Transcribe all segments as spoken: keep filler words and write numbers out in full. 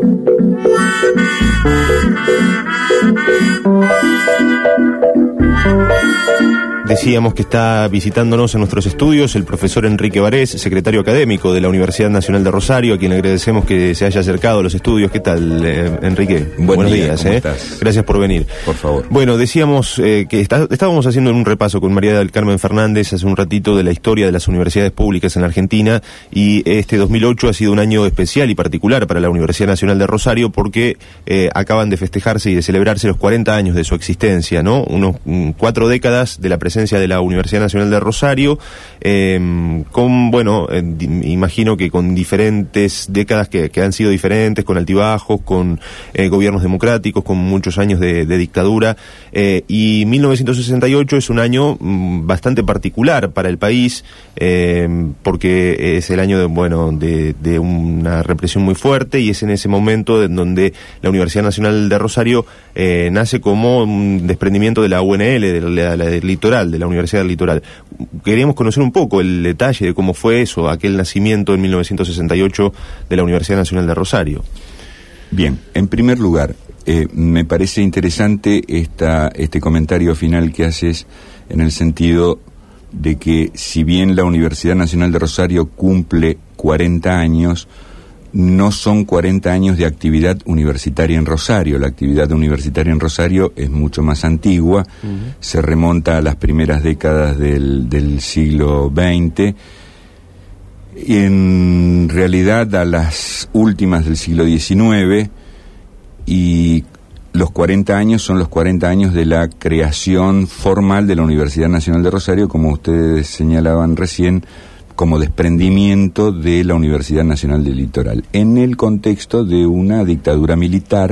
Decíamos que está visitándonos en nuestros estudios el profesor Enrique Varés, secretario académico de la Universidad Nacional de Rosario, a quien agradecemos que se haya acercado a los estudios. ¿Qué tal, eh, Enrique? Buen Buenos día, días. ¿cómo eh. estás? Gracias por venir. Por favor. Bueno, decíamos eh, que está, estábamos haciendo un repaso con María del Carmen Fernández hace un ratito de la historia de las universidades públicas en la Argentina, y este dos mil ocho ha sido un año especial y particular para la Universidad Nacional de Rosario porque eh, acaban de festejarse y de celebrarse los cuarenta años de su existencia, ¿no? Unos um, cuatro décadas de la presencia de la Universidad Nacional de Rosario, eh, con, bueno, eh, imagino que con diferentes décadas que, que han sido diferentes, con altibajos, con eh, gobiernos democráticos, con muchos años de, de dictadura, eh, y mil novecientos sesenta y ocho es un año mm, bastante particular para el país, eh, porque es el año de, bueno, de, de una represión muy fuerte, y es en ese momento en donde la Universidad Nacional de Rosario eh, nace como un desprendimiento de la U N L, de la, la, del Litoral, de la Universidad del Litoral. Queríamos conocer un poco el detalle de cómo fue eso, aquel nacimiento en mil novecientos sesenta y ocho de la Universidad Nacional de Rosario. Bien, en primer lugar, eh, me parece interesante esta, este comentario final que haces en el sentido de que si bien la Universidad Nacional de Rosario cumple cuarenta años, no son cuarenta años de actividad universitaria en Rosario. La actividad universitaria en Rosario es mucho más antigua, uh-huh. Se remonta a las primeras décadas del, del siglo veinte, y en realidad a las últimas del siglo diecinueve, y los cuarenta años son los cuarenta años de la creación formal de la Universidad Nacional de Rosario, como ustedes señalaban recién, como desprendimiento de la Universidad Nacional del Litoral, en el contexto de una dictadura militar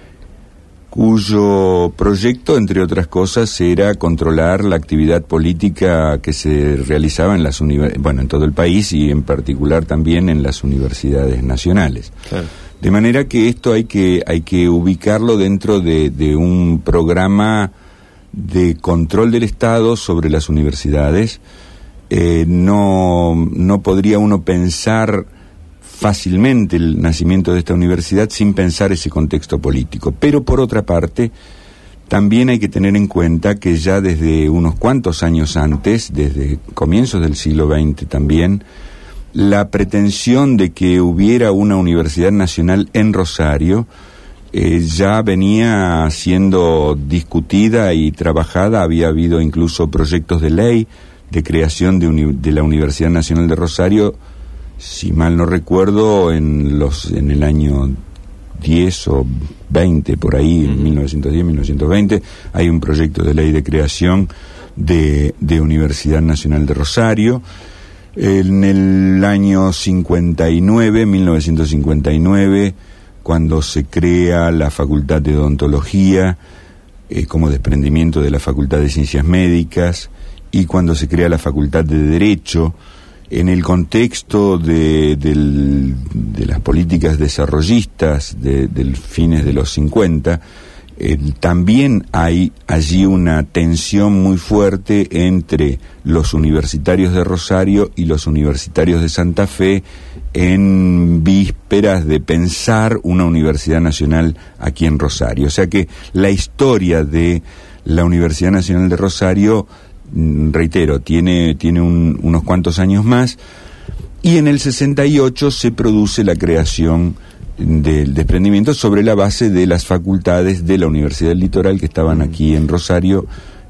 cuyo proyecto, entre otras cosas, era controlar la actividad política que se realizaba en las univer- bueno, en todo el país, y en particular también en las universidades nacionales. Claro. De manera que esto hay que hay que ubicarlo dentro de, de un programa de control del Estado sobre las universidades. Eh, no, no podría uno pensar fácilmente el nacimiento de esta universidad sin pensar ese contexto político. Pero por otra parte, también hay que tener en cuenta que ya desde unos cuantos años antes, desde comienzos del siglo veinte también, la pretensión de que hubiera una universidad nacional en Rosario eh, ya venía siendo discutida y trabajada. Había habido incluso proyectos de ley de creación de, uni- de la Universidad Nacional de Rosario, si mal no recuerdo, en los en el año diez o veinte, por ahí, en mil novecientos diez, mil novecientos veinte, hay un proyecto de ley de creación de, de Universidad Nacional de Rosario. En el año cincuenta y nueve, mil novecientos cincuenta y nueve, cuando se crea la Facultad de Odontología, eh, como desprendimiento de la Facultad de Ciencias Médicas, y cuando se crea la Facultad de Derecho, en el contexto de, del, de las políticas desarrollistas de, del fines de los cincuenta, eh, también hay allí una tensión muy fuerte entre los universitarios de Rosario y los universitarios de Santa Fe, en vísperas de pensar una universidad nacional aquí en Rosario. O sea que la historia de la Universidad Nacional de Rosario, reitero, tiene, tiene un, unos cuantos años más, y en el sesenta y ocho se produce la creación del desprendimiento sobre la base de las facultades de la Universidad del Litoral que estaban aquí en Rosario,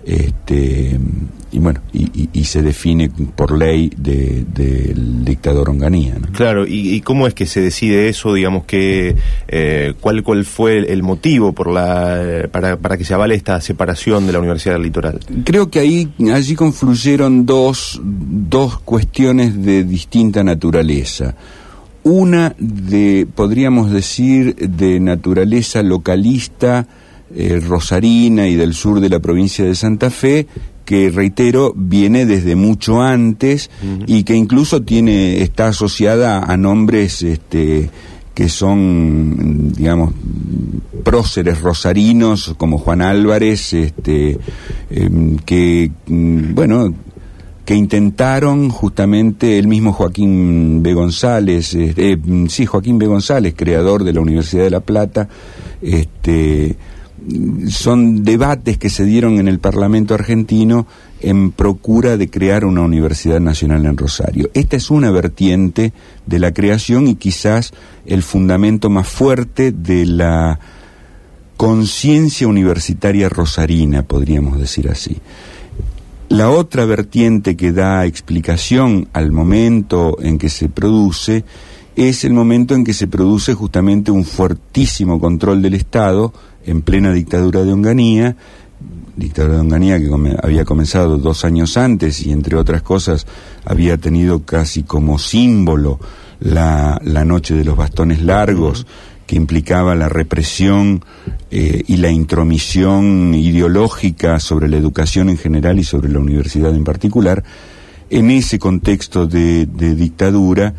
este, y bueno, y, y, y se define por ley de, del dictador Onganía, ¿no? Claro, y, y cómo es que se decide eso, digamos que eh, cuál cuál fue el motivo por la para para que se avale esta separación de la Universidad del Litoral. Creo que ahí allí confluyeron dos dos cuestiones de distinta naturaleza. Una de, podríamos decir, de naturaleza localista, eh, rosarina y del sur de la provincia de Santa Fe, que, reitero, viene desde mucho antes, uh-huh. y que incluso tiene está asociada a nombres este, que son, digamos, próceres rosarinos, como Juan Álvarez, este, eh, que, bueno, que intentaron justamente el mismo Joaquín B. González, eh, sí, Joaquín B. González, creador de la Universidad de La Plata. Este, son debates que se dieron en el Parlamento argentino en procura de crear una universidad nacional en Rosario. Esta es una vertiente de la creación y quizás el fundamento más fuerte de la conciencia universitaria rosarina, podríamos decir así. La otra vertiente que da explicación al momento en que se produce es el momento en que se produce justamente un fuertísimo control del Estado en plena dictadura de Onganía, dictadura de Onganía que come, había comenzado dos años antes y entre otras cosas había tenido casi como símbolo la, la noche de los bastones largos, que implicaba la represión eh, y la intromisión ideológica sobre la educación en general y sobre la universidad en particular. En ese contexto de, de dictadura,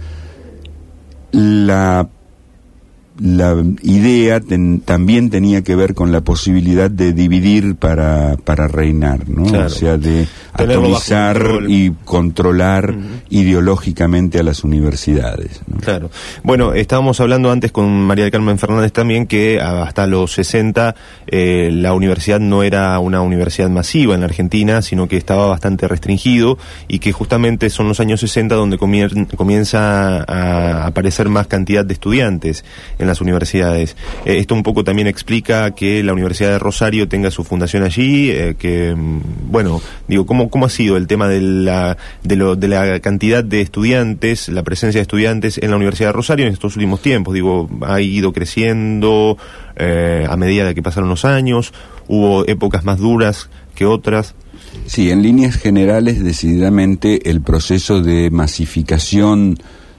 la, la idea ten, también tenía que ver con la posibilidad de dividir para, para reinar, ¿no? Claro. O sea, de atomizar y controlar uh-huh. ideológicamente a las universidades, ¿no? Claro. Bueno, estábamos hablando antes con María del Carmen Fernández también que hasta los sesenta eh, la universidad no era una universidad masiva en la Argentina, sino que estaba bastante restringido y que justamente son los años sesenta donde comier- comienza a aparecer más cantidad de estudiantes en las universidades. Eh, esto un poco también explica que la Universidad de Rosario tenga su fundación allí, eh, que, bueno, digo, ¿cómo, cómo ha sido el tema de la, de, lo, de la cantidad de estudiantes, la presencia de estudiantes en la Universidad de Rosario en estos últimos tiempos? Digo, ha ido creciendo eh, a medida de que pasaron los años, hubo épocas más duras que otras. Sí, en líneas generales, decididamente, el proceso de masificación,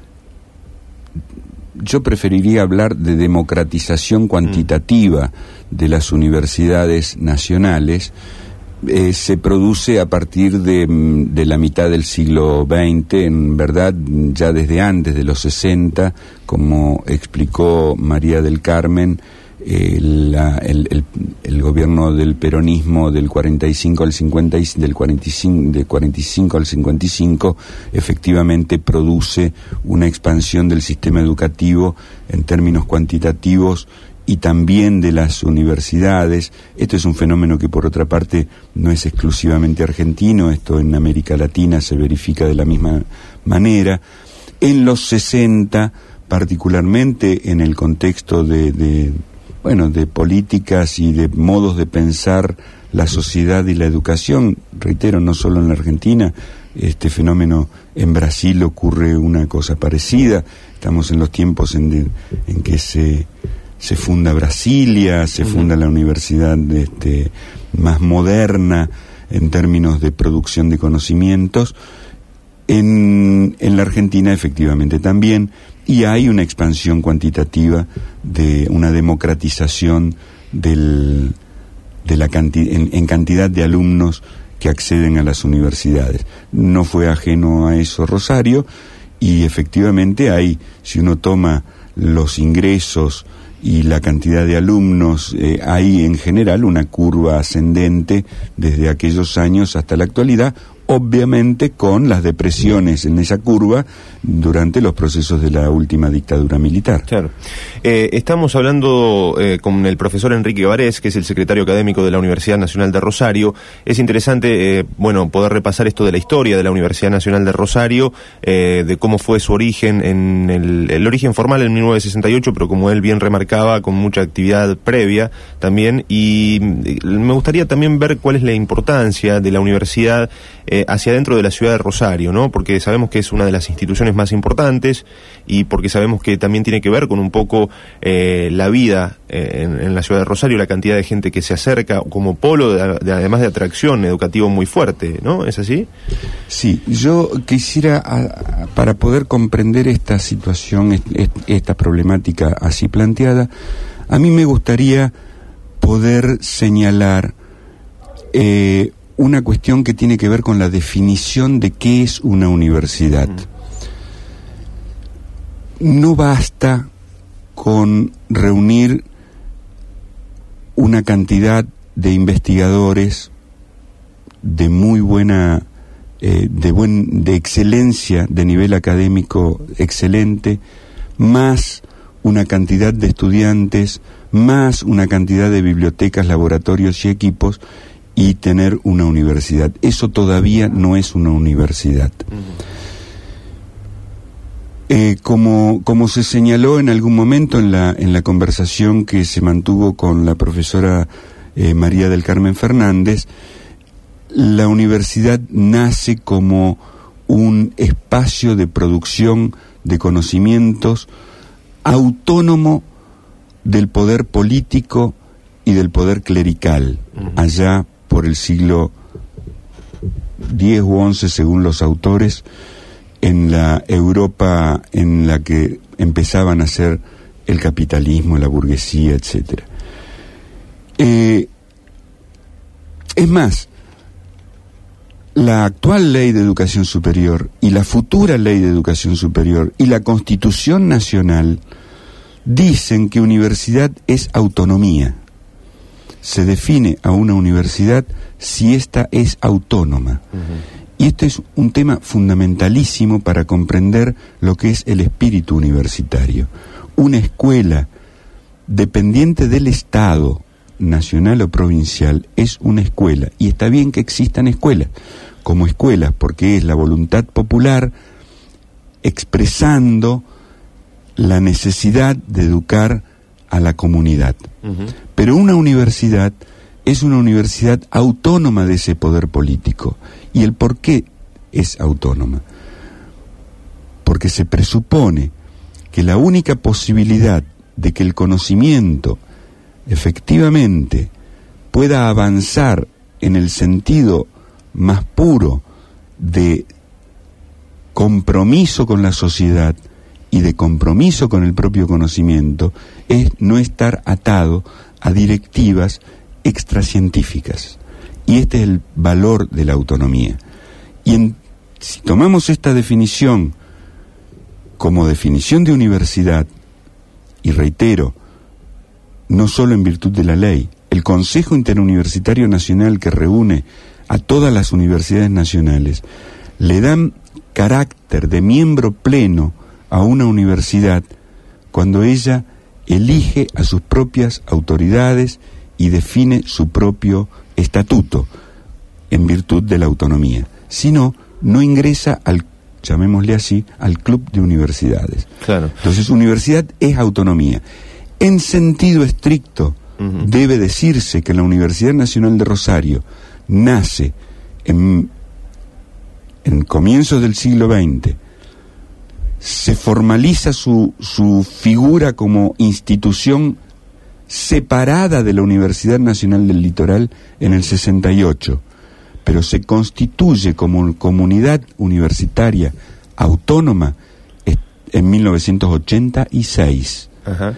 yo preferiría hablar de democratización cuantitativa mm. de las universidades nacionales, eh, se produce a partir de, de la mitad del siglo veinte, en verdad ya desde antes de los sesenta, como explicó María del Carmen. Eh, la, el, el, el gobierno del peronismo del cuarenta y cinco al cincuenta y, del cuarenta y cinco, de cuarenta y cinco al cincuenta y cinco efectivamente produce una expansión del sistema educativo en términos cuantitativos y también de las universidades. Esto es un fenómeno que por otra parte no es exclusivamente argentino, esto en América Latina se verifica de la misma manera. En los sesenta, particularmente en el contexto de, de bueno, de políticas y de modos de pensar la sociedad y la educación, reitero, no solo en la Argentina, este fenómeno en Brasil ocurre una cosa parecida. Estamos en los tiempos en, de, en que se, se funda Brasilia, se funda la universidad este, más moderna en términos de producción de conocimientos. En, en la Argentina efectivamente también, y hay una expansión cuantitativa de una democratización del, de la canti- en, en cantidad de alumnos que acceden a las universidades. No fue ajeno a eso Rosario, y efectivamente hay, si uno toma los ingresos y la cantidad de alumnos, eh, hay en general una curva ascendente desde aquellos años hasta la actualidad, obviamente con las depresiones en esa curva durante los procesos de la última dictadura militar. Claro. Eh, estamos hablando eh, con el profesor Enrique Varés, que es el secretario académico de la Universidad Nacional de Rosario. Es interesante, eh, bueno, poder repasar esto de la historia de la Universidad Nacional de Rosario, eh, de cómo fue su origen, en el, el origen formal en mil novecientos sesenta y ocho, pero como él bien remarcaba, con mucha actividad previa también, y me gustaría también ver cuál es la importancia de la universidad eh, hacia adentro de la ciudad de Rosario, ¿no? Porque sabemos que es una de las instituciones más importantes y porque sabemos que también tiene que ver con un poco eh, la vida eh, en, en la ciudad de Rosario, la cantidad de gente que se acerca como polo, de, de, además de atracción educativo muy fuerte, ¿no? ¿Es así? Sí, yo quisiera, a, a, para poder comprender esta situación, est, esta problemática así planteada, a mí me gustaría poder señalar eh, una cuestión que tiene que ver con la definición de qué es una universidad. No basta con reunir una cantidad de investigadores de muy buena eh, de buen, de excelencia, de nivel académico excelente, más una cantidad de estudiantes, más una cantidad de bibliotecas, laboratorios y equipos, y tener una universidad. Eso todavía no es una universidad. Uh-huh. Eh, como, como se señaló en algún momento en la, en la conversación que se mantuvo con la profesora eh, María del Carmen Fernández, la universidad nace como un espacio de producción de conocimientos autónomo del poder político y del poder clerical, uh-huh. allá por el siglo diez u once, según los autores, en la Europa en la que empezaban a ser el capitalismo, la burguesía, etcétera. Eh, es más, la actual ley de educación superior y la futura ley de educación superior y la Constitución Nacional dicen que universidad es autonomía. Se define a una universidad si ésta es autónoma. Uh-huh. Y este es un tema fundamentalísimo para comprender lo que es el espíritu universitario. Una escuela dependiente del Estado, nacional o provincial, es una escuela. Y está bien que existan escuelas, como escuelas, porque es la voluntad popular expresando la necesidad de educar a la comunidad. Uh-huh. Pero una universidad es una universidad autónoma de ese poder político. ¿Y el por qué es autónoma? Porque se presupone que la única posibilidad de que el conocimiento efectivamente pueda avanzar en el sentido más puro de compromiso con la sociedad y de compromiso con el propio conocimiento es no estar atado a directivas extracientíficas. Y este es el valor de la autonomía. Y en, si tomamos esta definición como definición de universidad, y reitero, no solo en virtud de la ley, el Consejo Interuniversitario Nacional, que reúne a todas las universidades nacionales, le dan carácter de miembro pleno a una universidad cuando ella elige a sus propias autoridades y define su propio estatuto en virtud de la autonomía. Si no, no ingresa al, llamémosle así, al club de universidades. Claro. Entonces, universidad es autonomía. En sentido estricto, uh-huh. debe decirse que la Universidad Nacional de Rosario nace en, en comienzos del siglo veinte, se formaliza su, su figura como institución separada de la Universidad Nacional del Litoral en el sesenta y ocho, pero se constituye como comunidad universitaria autónoma en mil novecientos ochenta y seis. Ajá.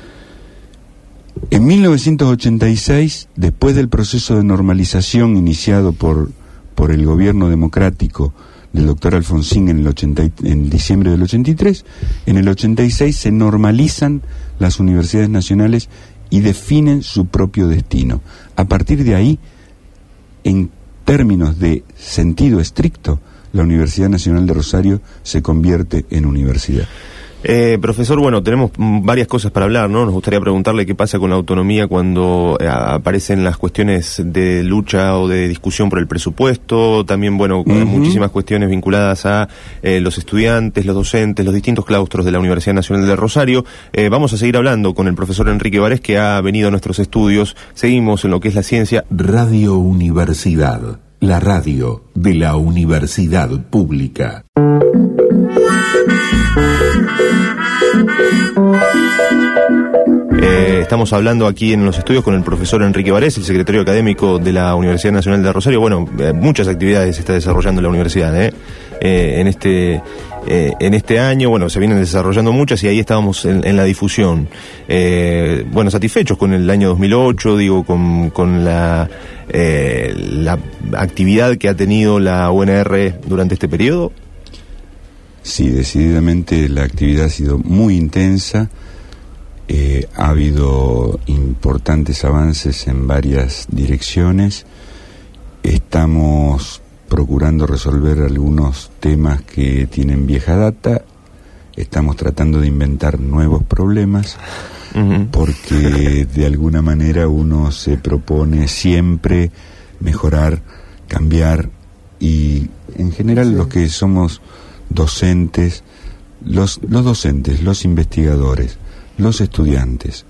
En mil novecientos ochenta y seis, después del proceso de normalización iniciado por, por el gobierno democrático del doctor Alfonsín en el ochenta, en diciembre del ochenta y tres, en el ochenta y seis se normalizan las universidades nacionales y definen su propio destino. A partir de ahí, en términos de sentido estricto, la Universidad Nacional de Rosario se convierte en universidad. Eh, profesor, bueno, tenemos varias cosas para hablar, ¿no? Nos gustaría preguntarle qué pasa con la autonomía cuando eh, aparecen las cuestiones de lucha o de discusión por el presupuesto, también, bueno, uh-huh. muchísimas cuestiones vinculadas a eh, los estudiantes, los docentes, los distintos claustros de la Universidad Nacional de Rosario. Eh, vamos a seguir hablando con el profesor Enrique Barés, que ha venido a nuestros estudios. Seguimos en lo que es la ciencia. Radio Universidad, la radio de la Universidad Pública. Eh, estamos hablando aquí en los estudios con el profesor Enrique Barés, el secretario académico de la Universidad Nacional de Rosario. Bueno, eh, muchas actividades se está desarrollando en la universidad, ¿eh? Eh, en este eh, en este año, bueno, se vienen desarrollando muchas y ahí estábamos en, en la difusión. Eh, bueno, satisfechos con el año dos mil ocho, digo, con, con la, eh, la actividad que ha tenido la U N R durante este periodo. Sí, decididamente la actividad ha sido muy intensa. Eh, ha habido importantes avances en varias direcciones. Estamos procurando resolver algunos temas que tienen vieja data, estamos tratando de inventar nuevos problemas, uh-huh. porque de alguna manera uno se propone siempre mejorar, cambiar, y en general sí. los que somos docentes, los, los docentes, los investigadores, los estudiantes,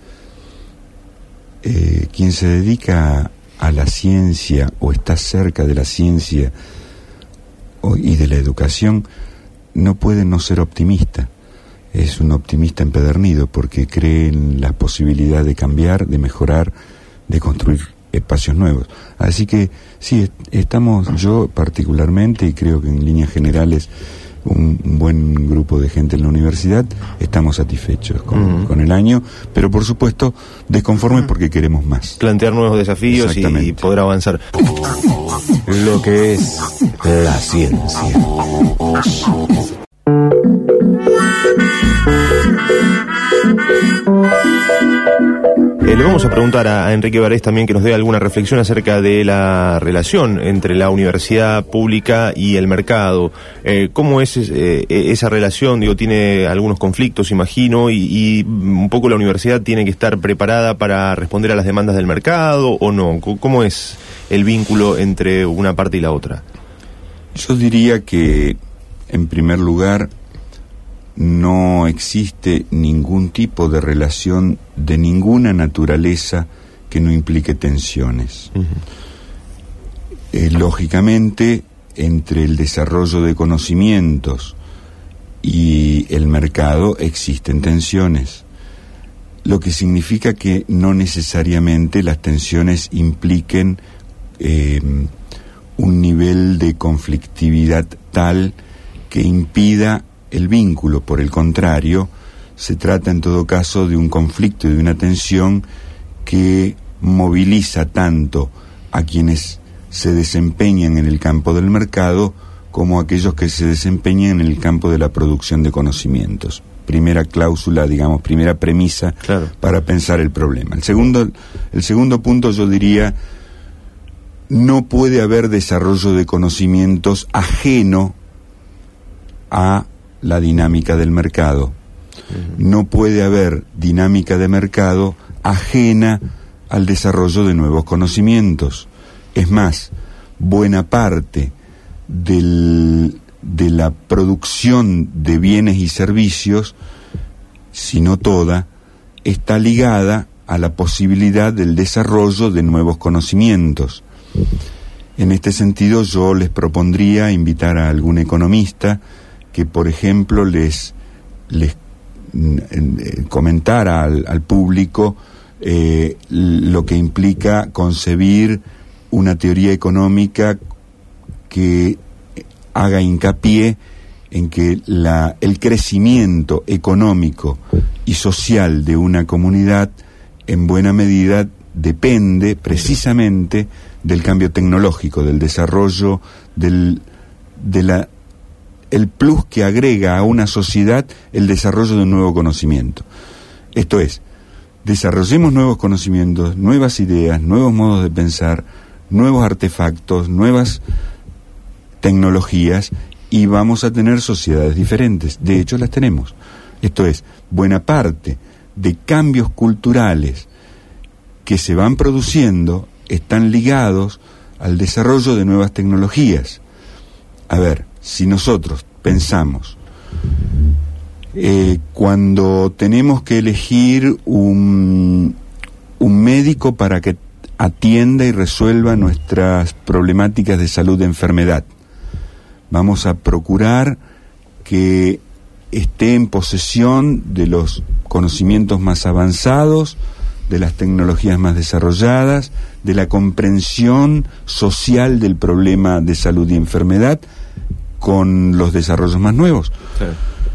eh, quien se dedica a la ciencia o está cerca de la ciencia o, y de la educación, no puede no ser optimista. Es un optimista empedernido porque cree en la posibilidad de cambiar, de mejorar, de construir espacios nuevos. Así que sí, estamos, yo particularmente, y creo que en líneas generales un, un buen grupo de gente en la universidad, estamos satisfechos con, uh-huh. con el año, pero por supuesto desconformes porque queremos más. Plantear nuevos desafíos y, y poder avanzar. Lo que es la ciencia. Eh, le vamos a preguntar a, a Enrique Barés también que nos dé alguna reflexión acerca de la relación entre la universidad pública y el mercado. Eh, ¿Cómo es eh, esa relación? Digo, tiene algunos conflictos, imagino, y, y un poco la universidad tiene que estar preparada para responder a las demandas del mercado o no. ¿Cómo es el vínculo entre una parte y la otra? Yo diría que, en primer lugar, no existe ningún tipo de relación de ninguna naturaleza que no implique tensiones. Uh-huh. Eh, lógicamente, entre el desarrollo de conocimientos y el mercado existen tensiones, lo que significa que no necesariamente las tensiones impliquen eh, un nivel de conflictividad tal que impida el vínculo. Por el contrario, se trata en todo caso de un conflicto y de una tensión que moviliza tanto a quienes se desempeñan en el campo del mercado como a aquellos que se desempeñan en el campo de la producción de conocimientos. Primera cláusula, digamos, primera premisa claro. para pensar el problema. El segundo, el segundo punto, yo diría, no puede haber desarrollo de conocimientos ajeno a la dinámica del mercado. No puede haber dinámica de mercado ajena al desarrollo de nuevos conocimientos. Es más, buena parte del, de la producción de bienes y servicios, si no toda, está ligada a la posibilidad del desarrollo de nuevos conocimientos. En este sentido, yo les propondría invitar a algún economista que, por ejemplo, les, les eh, comentara al, al público eh, lo que implica concebir una teoría económica que haga hincapié en que la, el crecimiento económico y social de una comunidad en buena medida depende precisamente del cambio tecnológico, del desarrollo, del, de la el plus que agrega a una sociedad el desarrollo de un nuevo conocimiento. Esto es, desarrollemos nuevos conocimientos, nuevas ideas, nuevos modos de pensar, nuevos artefactos, nuevas tecnologías, y vamos a tener sociedades diferentes. De hecho, las tenemos. Esto es, buena parte de cambios culturales que se van produciendo están ligados al desarrollo de nuevas tecnologías. A ver, si nosotros pensamos, eh, cuando tenemos que elegir un, un médico para que atienda y resuelva nuestras problemáticas de salud de enfermedad, vamos a procurar que esté en posesión de los conocimientos más avanzados, de las tecnologías más desarrolladas, de la comprensión social del problema de salud y enfermedad, con los desarrollos más nuevos. Sí.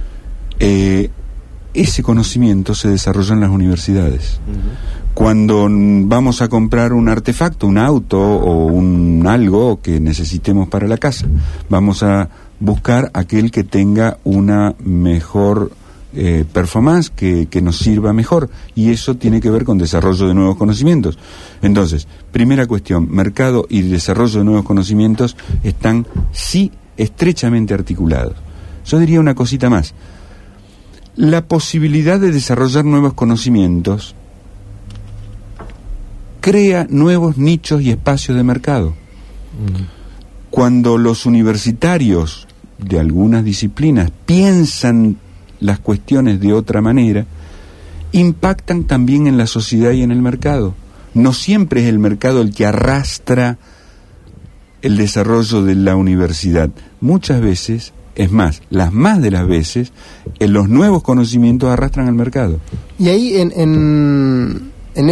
Eh, ese conocimiento se desarrolla en las universidades. Uh-huh. Cuando vamos a comprar un artefacto, un auto o un algo que necesitemos para la casa, vamos a buscar aquel que tenga una mejor eh, performance que, que nos sirva mejor, y eso tiene que ver con desarrollo de nuevos conocimientos. Entonces, primera cuestión, mercado y desarrollo de nuevos conocimientos están sí estrechamente articulados. Yo diría una cosita más. La posibilidad de desarrollar nuevos conocimientos crea nuevos nichos y espacios de mercado. Mm. Cuando los universitarios de algunas disciplinas piensan las cuestiones de otra manera, impactan también en la sociedad y en el mercado. No siempre es el mercado el que arrastra el desarrollo de la universidad. Muchas veces, es más, las más de las veces, en los nuevos conocimientos arrastran al mercado. Y ahí en, en, en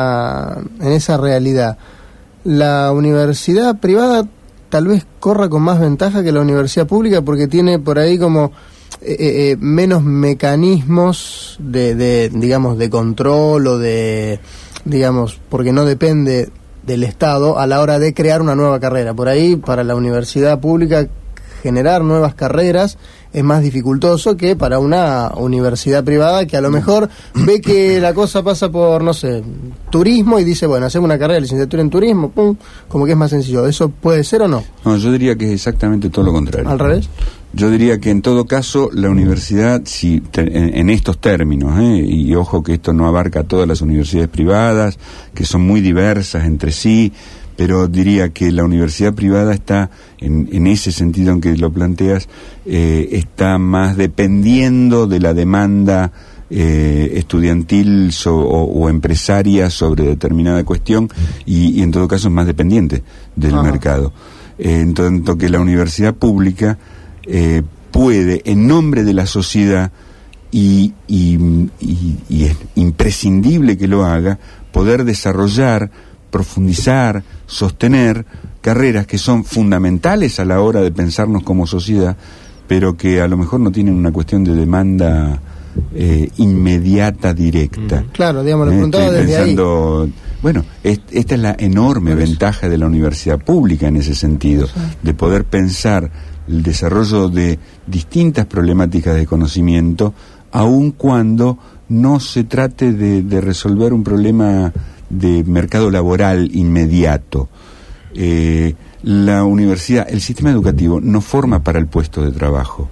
esa en esa realidad, la universidad privada tal vez corra con más ventaja que la universidad pública, porque tiene por ahí como eh, eh, menos mecanismos de, de, digamos, de control o de, digamos, porque no depende del Estado a la hora de crear una nueva carrera. Por ahí, para la universidad pública, generar nuevas carreras es más dificultoso que para una universidad privada que a lo mejor ve que la cosa pasa por, no sé, turismo y dice, bueno, hacemos una carrera de licenciatura en turismo, pum, como que es más sencillo. ¿Eso puede ser o no? No, yo diría que es exactamente todo lo contrario. ¿Al revés? Yo diría que en todo caso la universidad, si te, en, en estos términos, ¿eh? y ojo que esto no abarca a todas las universidades privadas, que son muy diversas entre sí, pero diría que la universidad privada está, en, en ese sentido en que lo planteas, eh, está más dependiendo de la demanda eh, estudiantil so, o, o empresaria sobre determinada cuestión, y, y en todo caso es más dependiente del Ajá. mercado. Eh, en tanto que la universidad pública eh, puede, en nombre de la sociedad, y, y, y, y es imprescindible que lo haga, poder desarrollar, profundizar, sostener carreras que son fundamentales a la hora de pensarnos como sociedad, pero que a lo mejor no tienen una cuestión de demanda eh, inmediata, directa. Mm. Claro, digamos, lo preguntaba eh, desde pensando, ahí. Bueno, es, esta es la enorme ventaja de la universidad pública en ese sentido, de poder pensar el desarrollo de distintas problemáticas de conocimiento, aun cuando no se trate de, de resolver un problema de mercado laboral inmediato. Eh, la universidad, el sistema educativo no forma para el puesto de trabajo,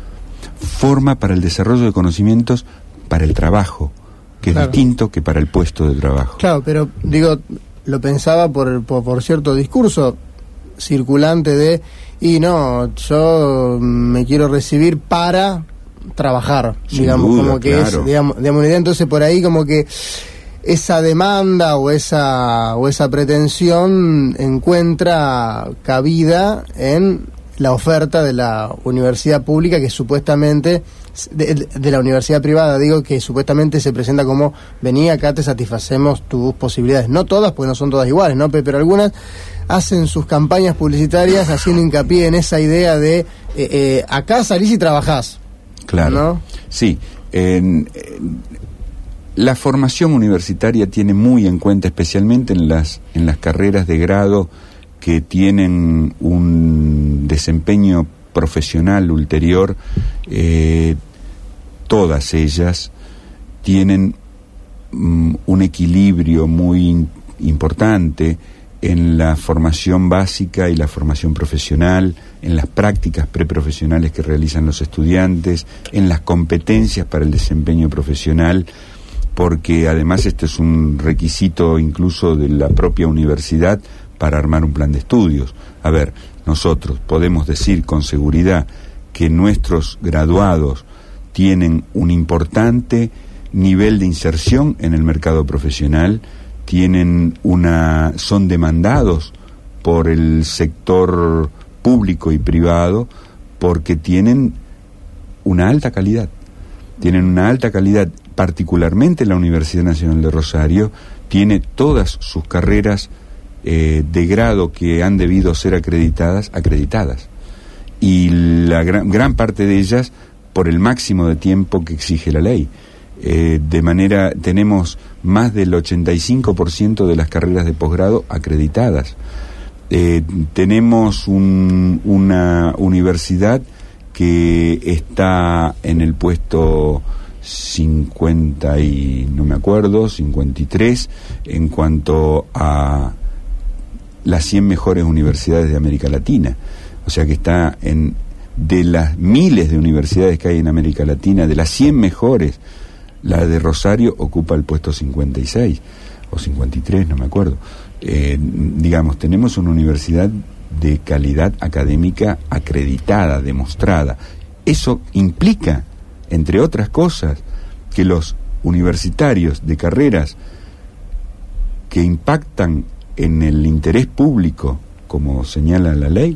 forma para el desarrollo de conocimientos para el trabajo, que claro. es distinto que para el puesto de trabajo. Claro, pero digo, lo pensaba por, por, por cierto discurso circulante de, y no, yo me quiero recibir para trabajar, Sin digamos, duda, como que claro. es, digamos, digamos, una idea, entonces por ahí como que esa demanda o esa o esa pretensión encuentra cabida en la oferta de la universidad pública, que supuestamente de, de la universidad privada, digo, que supuestamente se presenta como vení acá, te satisfacemos tus posibilidades, no todas, porque no son todas iguales, ¿no? Pero algunas hacen sus campañas publicitarias haciendo hincapié en esa idea de eh, eh, acá salís y trabajás. Claro, ¿no? Sí, en, en la formación universitaria tiene muy en cuenta, especialmente en las en las carreras de grado que tienen un desempeño profesional ulterior, eh, todas ellas tienen um, un equilibrio muy importante en la formación básica y la formación profesional, en las prácticas preprofesionales que realizan los estudiantes, en las competencias para el desempeño profesional, porque además este es un requisito incluso de la propia universidad para armar un plan de estudios. A ver, nosotros podemos decir con seguridad que nuestros graduados tienen un importante nivel de inserción en el mercado profesional, tienen una, son demandados por el sector público y privado porque tienen una alta calidad, tienen una alta calidad, particularmente la Universidad Nacional de Rosario tiene todas sus carreras eh, de grado que han debido ser acreditadas, acreditadas, y la gran, gran parte de ellas por el máximo de tiempo que exige la ley. Eh, de manera, tenemos más del ochenta y cinco por ciento de las carreras de posgrado acreditadas. Eh, tenemos un, una universidad que está en el puesto cincuenta y no me acuerdo, cincuenta y tres en cuanto a las cien mejores universidades de América Latina. O sea que está en, de las miles de universidades que hay en América Latina, de las cien mejores, la de Rosario ocupa el puesto cincuenta y seis o cincuenta y tres, no me acuerdo. Eh, digamos, tenemos una universidad de calidad académica acreditada, demostrada. Eso implica, entre otras cosas, que los universitarios de carreras que impactan en el interés público, como señala la ley,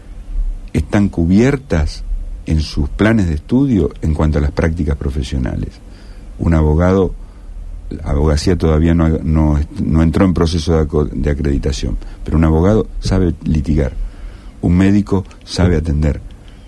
están cubiertas en sus planes de estudio en cuanto a las prácticas profesionales. Un abogado, la abogacía todavía no, no, no entró en proceso de, de acreditación, pero un abogado sabe litigar, un médico sabe atender,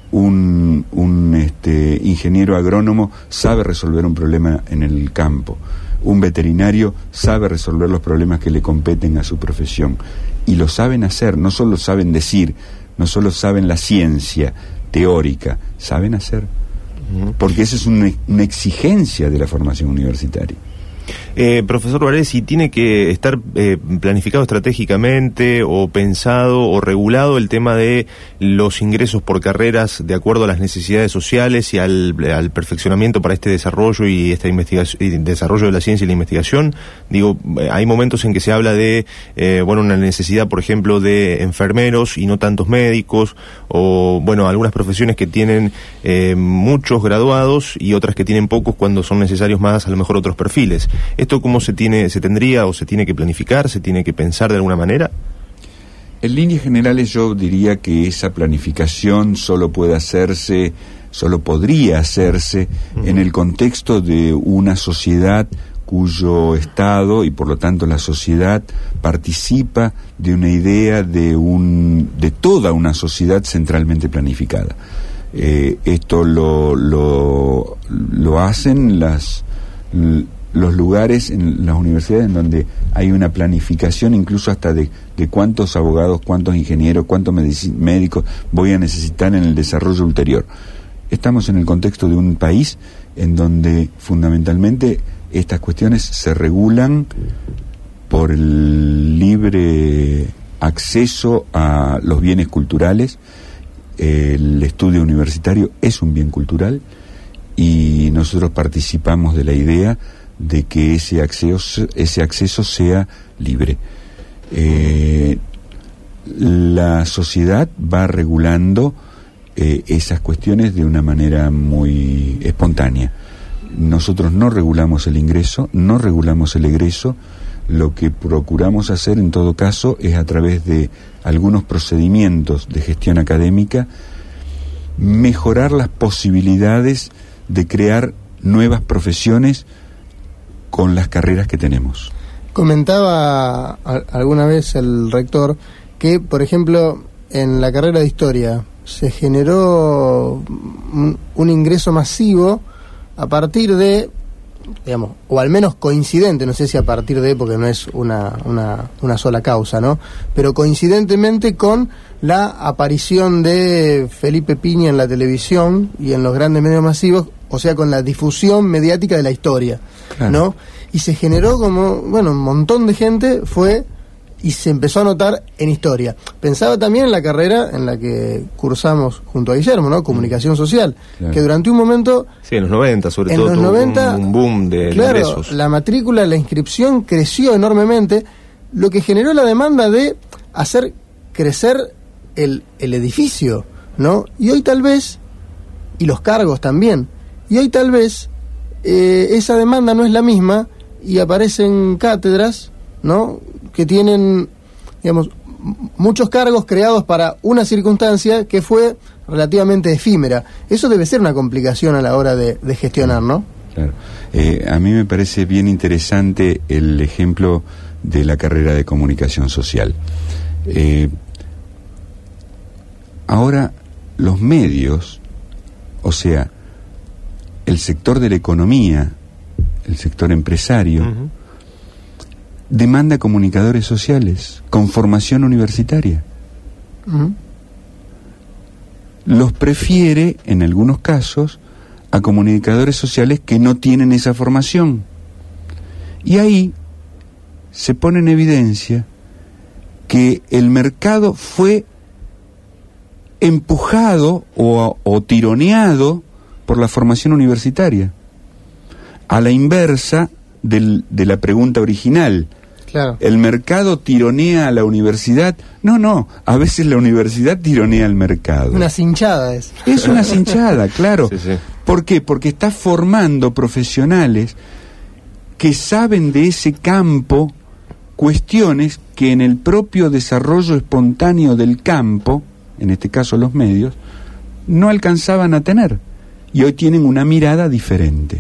un, un este, ingeniero agrónomo sabe resolver un problema en el campo, un veterinario sabe resolver los problemas que le competen a su profesión, y lo saben hacer, no solo saben decir, no solo saben la ciencia teórica, saben hacer, porque esa es una, una exigencia de la formación universitaria. Eh, profesor Varesi, ¿tiene que estar eh, planificado estratégicamente o pensado o regulado el tema de los ingresos por carreras de acuerdo a las necesidades sociales y al, al perfeccionamiento para este desarrollo y esta investigación y desarrollo de la ciencia y la investigación? Digo, hay momentos en que se habla de eh, bueno, una necesidad, por ejemplo, de enfermeros y no tantos médicos, o bueno, algunas profesiones que tienen eh, muchos graduados y otras que tienen pocos cuando son necesarios más, a lo mejor, otros perfiles. ¿Esto cómo se tiene, se tendría o se tiene que planificar, se tiene que pensar de alguna manera? En líneas generales yo diría que esa planificación solo puede hacerse, solo podría hacerse uh-huh. en el contexto de una sociedad cuyo Estado y por lo tanto la sociedad participa de una idea de un de toda una sociedad centralmente planificada. Eh, esto lo, lo, lo hacen las... L, los lugares en las universidades en donde hay una planificación incluso hasta de, de cuántos abogados, cuántos ingenieros, cuántos medic- médicos voy a necesitar en el desarrollo ulterior. Estamos en el contexto de un país en donde fundamentalmente estas cuestiones se regulan por el libre acceso a los bienes culturales. El estudio universitario es un bien cultural y nosotros participamos de la idea de que ese acceso, ese acceso sea libre. Eh, la sociedad va regulando eh, esas cuestiones de una manera muy espontánea. Nosotros no regulamos el ingreso, no regulamos el egreso. Lo que procuramos hacer en todo caso es, a través de algunos procedimientos de gestión académica, mejorar las posibilidades de crear nuevas profesiones con las carreras que tenemos. Comentaba a, alguna vez el rector que, por ejemplo, en la carrera de Historia se generó un, un ingreso masivo a partir de, digamos, o al menos coincidente, no sé si a partir de, porque no es una, una, una sola causa, ¿no? Pero coincidentemente con la aparición de Felipe Piña en la televisión y en los grandes medios masivos, o sea, con la difusión mediática de la historia, claro. ¿no? Y se generó como, bueno, un montón de gente fue y se empezó a notar en Historia. Pensaba también en la carrera en la que cursamos junto a Guillermo, ¿no? Comunicación Social, claro. que durante un momento... Sí, en los noventa, sobre en todo, los noventa, un, un boom de claro, ingresos. La matrícula, la inscripción creció enormemente, lo que generó la demanda de hacer crecer el, el edificio, ¿no? Y hoy tal vez, y los cargos también, y hoy tal vez eh, esa demanda no es la misma y aparecen cátedras, ¿no? Que tienen, digamos, muchos cargos creados para una circunstancia que fue relativamente efímera. Eso debe ser una complicación a la hora de, de gestionar, ¿no? Claro. Eh, a mí me parece bien interesante el ejemplo de la carrera de comunicación social. Eh, ahora, los medios, o sea, el sector de la economía, el sector empresario, uh-huh. demanda comunicadores sociales con formación universitaria. Uh-huh. los prefiere, en algunos casos, a comunicadores sociales que no tienen esa formación. Y ahí se pone en evidencia que el mercado fue empujado o, o tironeado por la formación universitaria, a la inversa del, de la pregunta original. Claro. ¿El mercado tironea a la universidad? No, no, a veces la universidad tironea al mercado. Una cinchada es. Es una cinchada, claro. Sí, sí. ¿Por qué? Porque está formando profesionales que saben de ese campo cuestiones que en el propio desarrollo espontáneo del campo, en este caso los medios, no alcanzaban a tener, y hoy tienen una mirada diferente.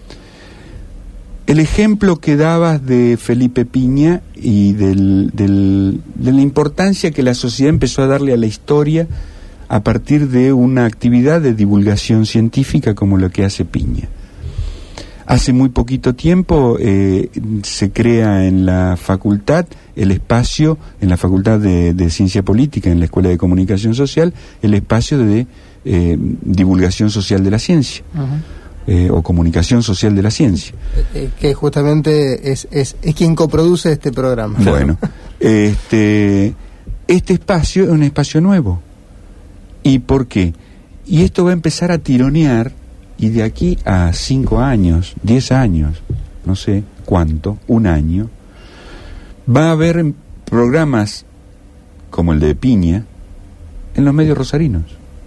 El ejemplo que dabas de Felipe Piña y del, del, de la importancia que la sociedad empezó a darle a la historia a partir de una actividad de divulgación científica como lo que hace Piña. Hace muy poquito tiempo eh, se crea en la facultad el espacio, en la Facultad de, de Ciencia Política, en la Escuela de Comunicación Social, el espacio de eh, divulgación social de la ciencia. Uh-huh. eh, o comunicación social de la ciencia. Eh, que justamente es, es, es quien coproduce este programa. Bueno, este, este espacio es un espacio nuevo. ¿Y por qué? Y esto va a empezar a tironear, y de aquí a cinco años, diez años, no sé cuánto, un año, va a haber programas como el de Piña en los medios rosarinos.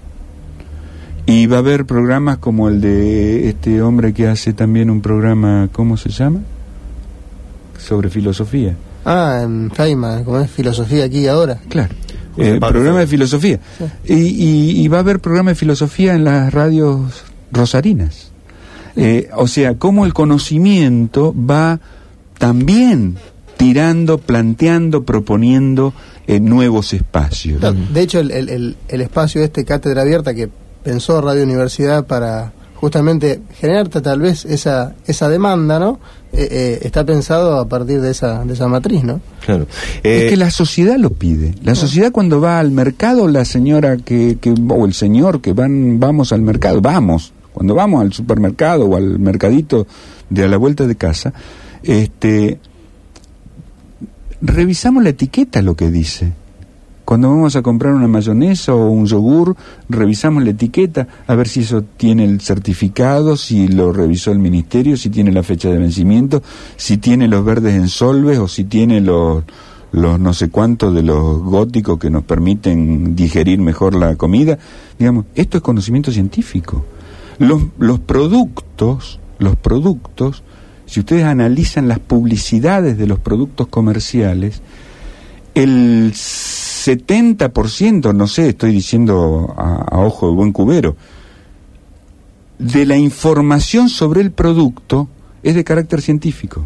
Y va a haber programas como el de este hombre que hace también un programa, ¿cómo se llama? Sobre filosofía. Ah, en Feynman, como es filosofía aquí y ahora. Claro. Eh, programa de filosofía. Sí. Y, y, y va a haber programa de filosofía en las radios rosarinas. Eh, o sea, cómo el conocimiento va también tirando, planteando, proponiendo eh, nuevos espacios. No, de hecho, el, el, el espacio este, Cátedra Abierta, que pensó Radio Universidad para justamente generar tal vez esa esa demanda, ¿no? Eh, eh, está pensado a partir de esa de esa matriz, ¿no? Claro. Eh, es que la sociedad lo pide. La sociedad, cuando va al mercado, la señora que, que o el señor que van vamos al mercado, vamos, cuando vamos al supermercado o al mercadito de a la vuelta de casa, este revisamos la etiqueta, lo que dice. Cuando vamos a comprar una mayonesa o un yogur, revisamos la etiqueta a ver si eso tiene el certificado, si lo revisó el ministerio, si tiene la fecha de vencimiento, si tiene los verdes en solves o si tiene los, los no sé cuántos de los góticos que nos permiten digerir mejor la comida. Digamos, esto es conocimiento científico. Los, los productos, los productos, si ustedes analizan las publicidades de los productos comerciales, el setenta por ciento, no sé, estoy diciendo a, a ojo de buen cubero, de la información sobre el producto es de carácter científico.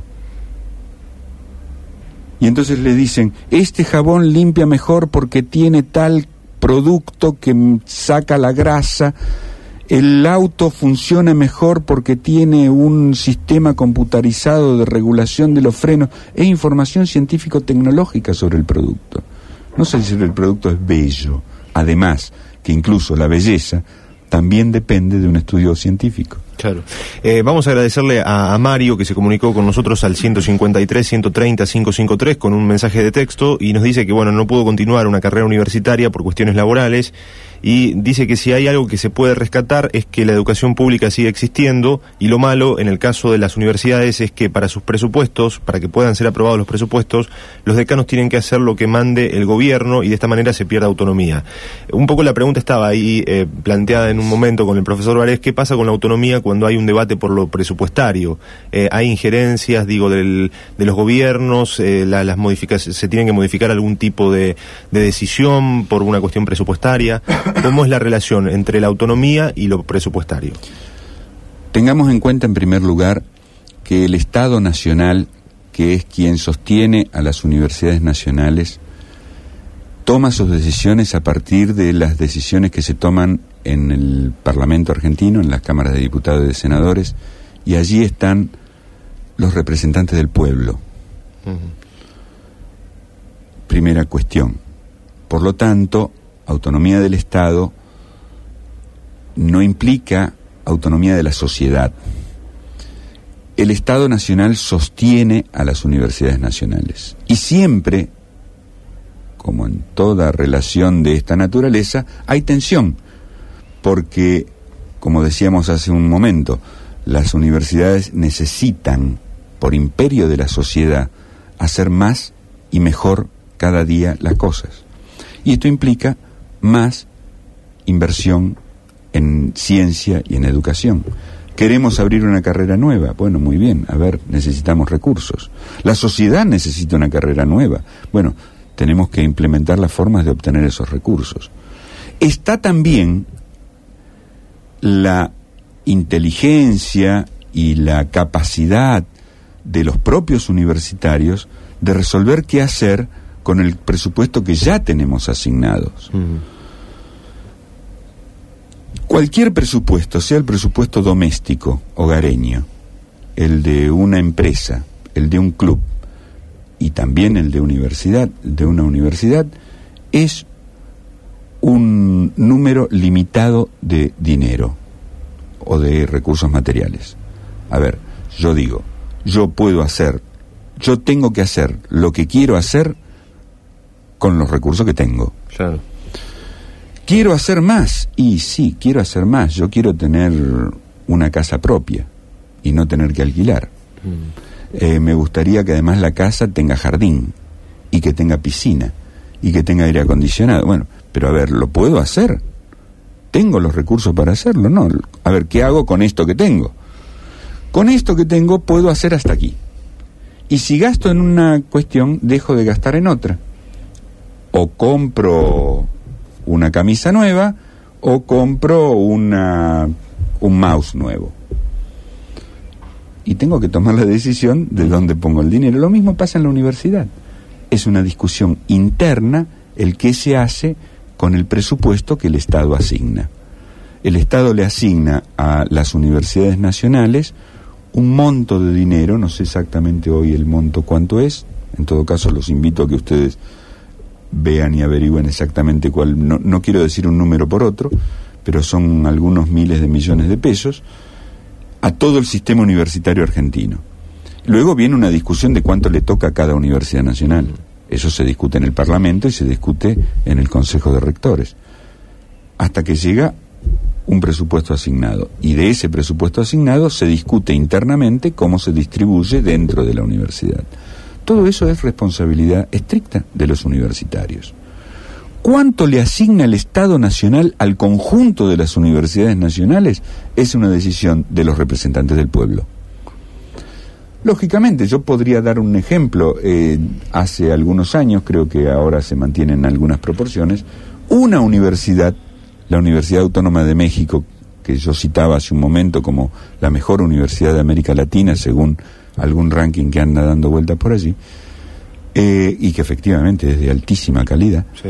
Y entonces le dicen, este jabón limpia mejor porque tiene tal producto que saca la grasa, el auto funciona mejor porque tiene un sistema computarizado de regulación de los frenos. Es información científico-tecnológica sobre el producto. No sé si el producto es bello. Además, que incluso la belleza también depende de un estudio científico. Claro. Eh, vamos a agradecerle a, a Mario, que se comunicó con nosotros al ciento cincuenta y tres, ciento treinta, quinientos cincuenta y tres con un mensaje de texto, y nos dice que, bueno, no pudo continuar una carrera universitaria por cuestiones laborales, y dice que si hay algo que se puede rescatar es que la educación pública sigue existiendo, y lo malo en el caso de las universidades es que para sus presupuestos, para que puedan ser aprobados los presupuestos, los decanos tienen que hacer lo que mande el gobierno, y de esta manera se pierde autonomía. Un poco la pregunta estaba ahí eh, planteada en un momento con el profesor Varés: ¿qué pasa con la autonomía cuando hay un debate por lo presupuestario? Eh, hay injerencias, digo, del, de los gobiernos, eh, la, las modificaciones, se tienen que modificar algún tipo de, de decisión por una cuestión presupuestaria. ¿Cómo es la relación entre la autonomía y lo presupuestario? Tengamos en cuenta, en primer lugar, que el Estado Nacional, que es quien sostiene a las universidades nacionales, toma sus decisiones a partir de las decisiones que se toman en el Parlamento argentino, en las cámaras de diputados y de senadores, y allí están los representantes del pueblo. Uh-huh. Primera cuestión. Por lo tanto, autonomía del Estado no implica autonomía de la sociedad. El Estado Nacional sostiene a las universidades nacionales. Y siempre, como en toda relación de esta naturaleza, hay tensión. Porque, como decíamos hace un momento, las universidades necesitan, por imperio de la sociedad, hacer más y mejor cada día las cosas. Y esto implica más inversión en ciencia y en educación. Queremos abrir una carrera nueva. Bueno, muy bien, a ver, necesitamos recursos. La sociedad necesita una carrera nueva. Bueno, tenemos que implementar las formas de obtener esos recursos. Está también la inteligencia y la capacidad de los propios universitarios de resolver qué hacer con el presupuesto que ya tenemos asignados. Uh-huh. Cualquier presupuesto, sea el presupuesto doméstico, hogareño, el de una empresa, el de un club y también el de universidad, de una universidad, es un número limitado de dinero o de recursos materiales. A ver, yo digo, yo puedo hacer, yo tengo que hacer lo que quiero hacer con los recursos que tengo. Claro. ¿Quiero hacer más? Y sí, quiero hacer más. Yo quiero tener una casa propia y no tener que alquilar. Mm. Eh, me gustaría que además la casa tenga jardín y que tenga piscina y que tenga aire acondicionado. Bueno, pero a ver, ¿lo puedo hacer? ¿Tengo los recursos para hacerlo? No. A ver, ¿qué hago con esto que tengo? Con esto que tengo puedo hacer hasta aquí. Y si gasto en una cuestión, dejo de gastar en otra. O compro una camisa nueva o compro una un mouse nuevo. Y tengo que tomar la decisión de dónde pongo el dinero. Lo mismo pasa en la universidad. Es una discusión interna el qué se hace con el presupuesto que el Estado asigna. El Estado le asigna a las universidades nacionales un monto de dinero, no sé exactamente hoy el monto cuánto es, en todo caso los invito a que ustedes vean y averigüen exactamente cuál, no, no quiero decir un número por otro, pero son algunos miles de millones de pesos, a todo el sistema universitario argentino. Luego viene una discusión de cuánto le toca a cada universidad nacional. Eso se discute en el Parlamento y se discute en el Consejo de Rectores, hasta que llega un presupuesto asignado. Y de ese presupuesto asignado se discute internamente cómo se distribuye dentro de la universidad. Todo eso es responsabilidad estricta de los universitarios. ¿Cuánto le asigna el Estado Nacional al conjunto de las universidades nacionales? Es una decisión de los representantes del pueblo. Lógicamente, yo podría dar un ejemplo. Eh, hace algunos años, creo que ahora se mantienen algunas proporciones, una universidad, la Universidad Autónoma de México, que yo citaba hace un momento como la mejor universidad de América Latina, según algún ranking que anda dando vueltas por allí, eh, y que efectivamente es de altísima calidad. Sí.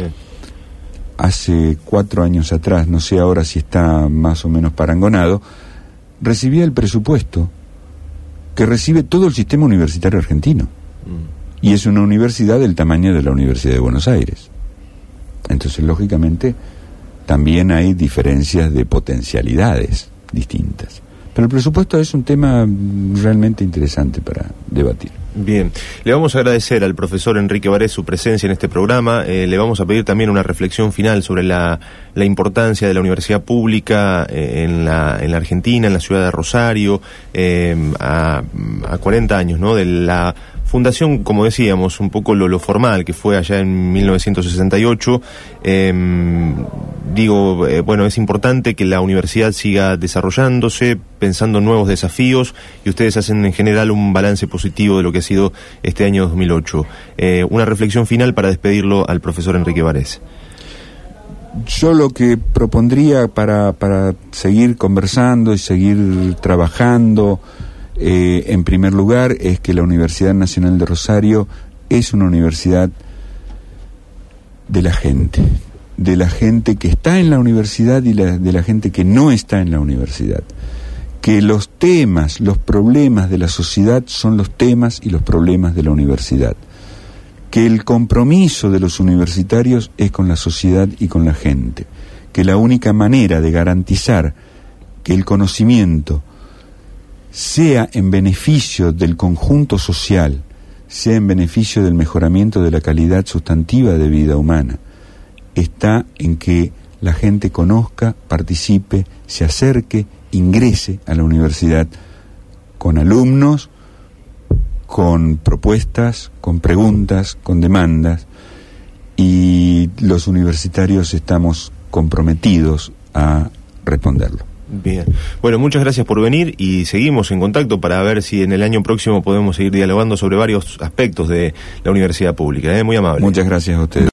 Hace cuatro años atrás, no sé ahora si está más o menos parangonado, recibía el presupuesto que recibe todo el sistema universitario argentino. Mm. Y es una universidad del tamaño de la Universidad de Buenos Aires. Entonces, lógicamente, también hay diferencias de potencialidades distintas. Pero el presupuesto es un tema realmente interesante para debatir. Bien, le vamos a agradecer al profesor Enrique Barés su presencia en este programa. Eh, le vamos a pedir también una reflexión final sobre la, la importancia de la universidad pública eh, en, la, en la Argentina, en la ciudad de Rosario, eh, a, a cuarenta años, ¿no?, de la fundación, como decíamos, un poco lo, lo formal que fue allá en mil novecientos sesenta y ocho. Eh, digo, eh, bueno, es importante que la universidad siga desarrollándose, pensando en nuevos desafíos, y ustedes hacen en general un balance positivo de lo que ha sido este año dos mil ocho. Eh, una reflexión final para despedirlo al profesor Enrique Barés. Yo lo que propondría para, para seguir conversando y seguir trabajando, Eh, en primer lugar, es que la Universidad Nacional de Rosario es una universidad de la gente, de la gente que está en la universidad y la, de la gente que no está en la universidad. Que los temas, los problemas de la sociedad son los temas y los problemas de la universidad. Que el compromiso de los universitarios es con la sociedad y con la gente. que la única manera de garantizar que el conocimiento sea en beneficio del conjunto social, sea en beneficio del mejoramiento de la calidad sustantiva de vida humana, está en que la gente conozca, participe, se acerque, ingrese a la universidad con alumnos, con propuestas, con preguntas, con demandas, y los universitarios estamos comprometidos a responderlo. Bien. Bueno, muchas gracias por venir y seguimos en contacto para ver si en el año próximo podemos seguir dialogando sobre varios aspectos de la universidad pública. ¿eh? Muy amable. Muchas gracias a ustedes.